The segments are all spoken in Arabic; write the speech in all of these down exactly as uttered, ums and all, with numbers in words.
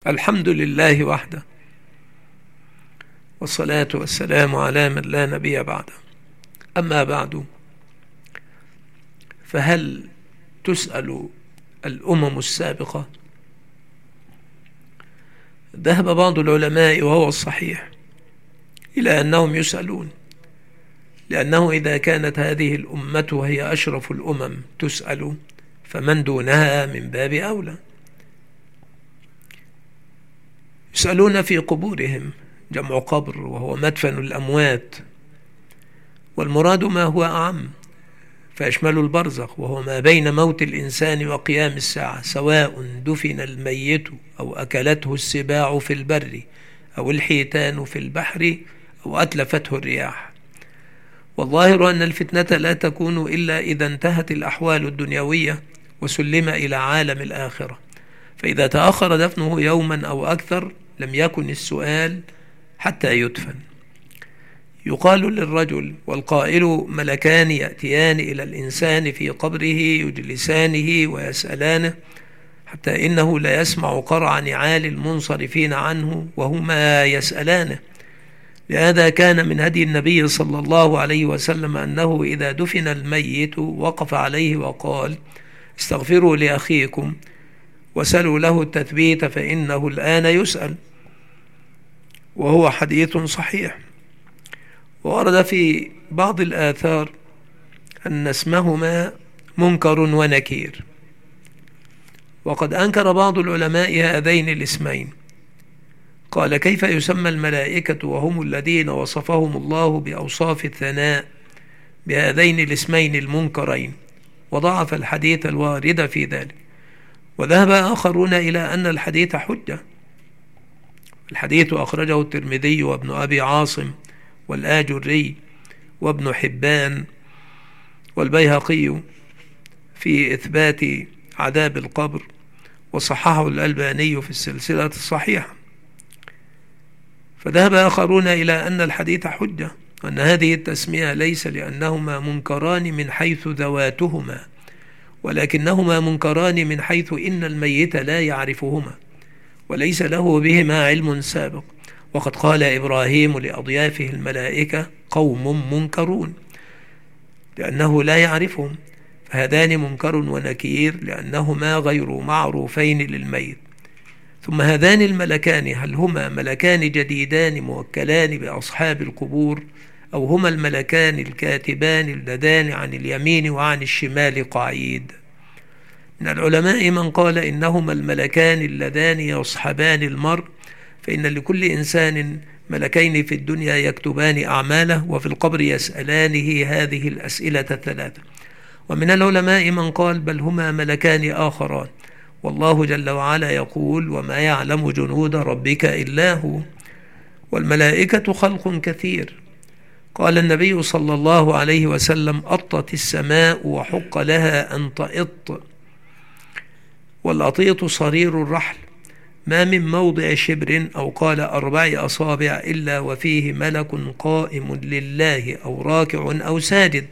الحمد لله وحده، والصلاة والسلام على من لا نبي بعده. أما بعد، فهل تسأل الأمم السابقة؟ ذهب بعض العلماء، وهو الصحيح، إلى أنهم يسألون، لأنه إذا كانت هذه الأمة وهي أشرف الأمم تسأل، فمن دونها من باب أولى. يسألون في قبورهم، جمع قبر وهو مدفن الأموات، والمراد ما هو أعم، فيشمل البرزخ، وهو ما بين موت الإنسان وقيام الساعة، سواء دفن الميت أو أكلته السباع في البر أو الحيتان في البحر أو أتلفته الرياح. والظاهر أن الفتنة لا تكون إلا إذا انتهت الأحوال الدنيوية وسلم إلى عالم الآخرة، فإذا تأخر دفنه يوما أو أكثر لم يكن السؤال حتى يدفن. يقال للرجل والقائل ملكان يأتيان إلى الإنسان في قبره يجلسانه ويسألانه، حتى إنه لا يسمع قرع نعال المنصرفين عنه وهما يسألانه. لهذا كان من هدي النبي صلى الله عليه وسلم أنه إذا دفن الميت وقف عليه وقال: استغفروا لأخيكم وسلوا له التثبيت فإنه الآن يسأل، وهو حديث صحيح. ورد في بعض الآثار أن اسمهما منكر ونكير، وقد أنكر بعض العلماء هذين الاسمين. قال: كيف يسمى الملائكة وهم الذين وصفهم الله بأوصاف الثناء بهذين الاسمين المنكرين؟ وضعف الحديث الوارد في ذلك. وذهب آخرون إلى أن الحديث حجة. الحديث أخرجه الترمذي وابن أبي عاصم والآجري وابن حبان والبيهقي في إثبات عذاب القبر، وصححه الألباني في السلسلة الصحيحة. فذهب آخرون إلى أن الحديث حجة، وأن هذه التسمية ليس لأنهما منكران من حيث ذواتهما، ولكنهما منكران من حيث إن الميت لا يعرفهما وليس له بهما علم سابق. وقد قال إبراهيم لأضيافه الملائكة: قوم منكرون، لأنه لا يعرفهم. فهذان منكر ونكير لأنهما غير معروفين للميت. ثم هذان الملكان، هل هما ملكان جديدان موكلان بأصحاب القبور، أو هما الملكان الكاتبان اللذان عن اليمين وعن الشمال قعيد؟ من العلماء من قال إنهما الملكان اللذان يصحبان المرء، فإن لكل إنسان ملكين في الدنيا يكتبان أعماله، وفي القبر يسألانه هذه الأسئلة الثلاثة. ومن العلماء من قال بل هما ملكان آخران، والله جل وعلا يقول: وما يعلم جنود ربك إلا هو. والملائكة خلق كثير. قال النبي صلى الله عليه وسلم: أطت السماء وحق لها أن تئط، والأطيط صرير الرحل، ما من موضع شبر أو قال أربع أصابع إلا وفيه ملك قائم لله أو راكع أو ساجد.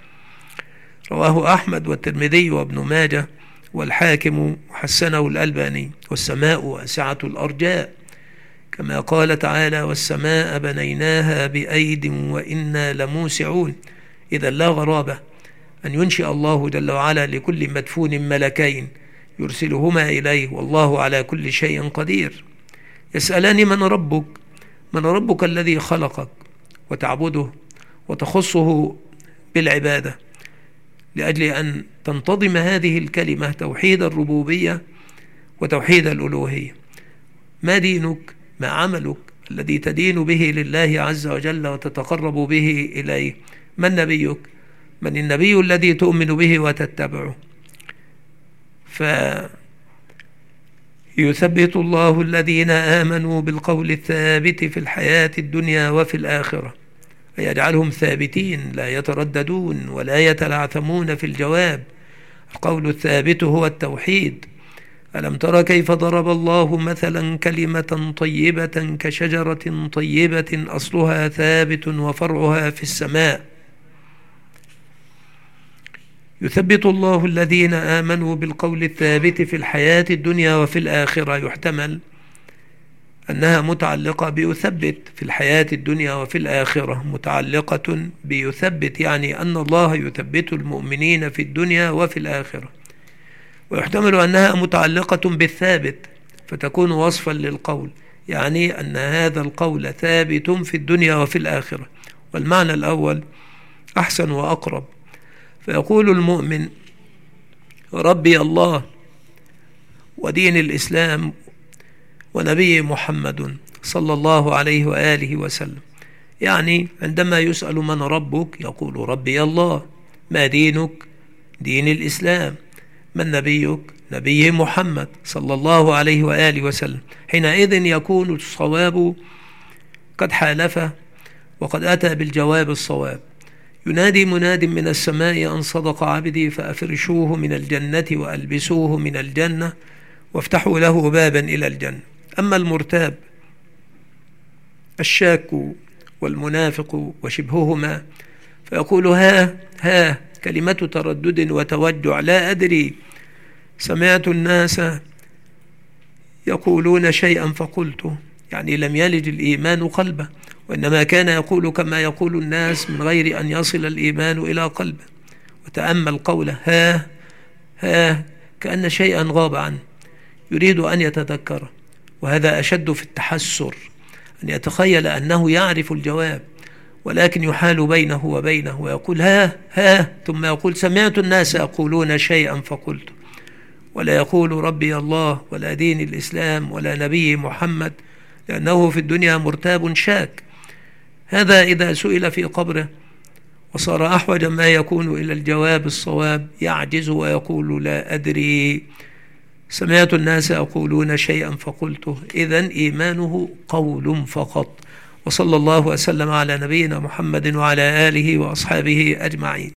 رواه أحمد والترمذي وابن ماجه والحاكم وحسنه الألباني. والسماء واسعة الأرجاء، كما قال تعالى: والسماء بنيناها بأيد وإنا لموسعون. إذا لا غرابة أن ينشئ الله جل وعلا لكل مدفون ملكين يرسلهما إليه، والله على كل شيء قدير. يسألان: من ربك؟ من ربك الذي خلقك وتعبده وتخصه بالعبادة، لأجل أن تنتظم هذه الكلمة توحيد الربوبية وتوحيد الألوهية. ما دينك؟ ما عملك الذي تدين به لله عز وجل وتتقرب به إليه؟ من نبيك؟ من النبي الذي تؤمن به وتتبعه؟ فيثبت الله الذين آمنوا بالقول الثابت في الحياة الدنيا وفي الآخرة، ويجعلهم ثابتين لا يترددون ولا يتلعثمون في الجواب. القول الثابت هو التوحيد. ألم تر كيف ضرب الله مثلا كلمة طيبة كشجرة طيبة أصلها ثابت وفرعها في السماء. يثبت الله الذين آمنوا بالقول الثابت في الحياة الدنيا وفي الآخرة. يحتمل أنها متعلقة بيثبت في الحياة الدنيا وفي الآخرة، متعلقة بيثبت يعني أن الله يثبت المؤمنين في الدنيا وفي الآخرة. ويحتمل أنها متعلقة بالثابت فتكون وصفا للقول، يعني أن هذا القول ثابت في الدنيا وفي الآخرة. والمعنى الأول أحسن وأقرب. فيقول المؤمن ربي الله ودين الإسلام ونبي محمد صلى الله عليه وآله وسلم. يعني عندما يسأل من ربك يقول ربي الله. ما دينك؟ دين الإسلام. من نبيك؟ نبي محمد صلى الله عليه وآله وسلم. حينئذ يكون الصواب قد حالفه وقد أتى بالجواب الصواب. ينادي مناد من السماء أن صدق عبدي فأفرشوه من الجنة وألبسوه من الجنة وافتحوا له بابا إلى الجنة. أما المرتاب الشاك والمنافق وشبههما فيقول ها ها كلمة تردد وتوجع، لا أدري، سمعت الناس يقولون شيئا فقلته، يعني لم يلج الإيمان قلبه، وإنما كان يقول كما يقول الناس من غير أن يصل الإيمان إلى قلبه. وتأمل قوله ها ها كأن شيئا غاب عنه يريد أن يتذكره، وهذا أشد في التحسر، أن يتخيل أنه يعرف الجواب ولكن يحال بينه وبينه ويقول ها ها ثم يقول سمعت الناس يقولون شيئا فقلت، ولا يقول ربي الله ولا دين الإسلام ولا نبي محمد، لأنه في الدنيا مرتاب شاك. هذا إذا سئل في قبره وصار أحوج ما يكون إلى الجواب الصواب يعجز ويقول لا أدري، سمعت الناس يقولون شيئا فقلته. إذن إيمانه قول فقط. وصلى الله وسلم على نبينا محمد وعلى آله وأصحابه أجمعين.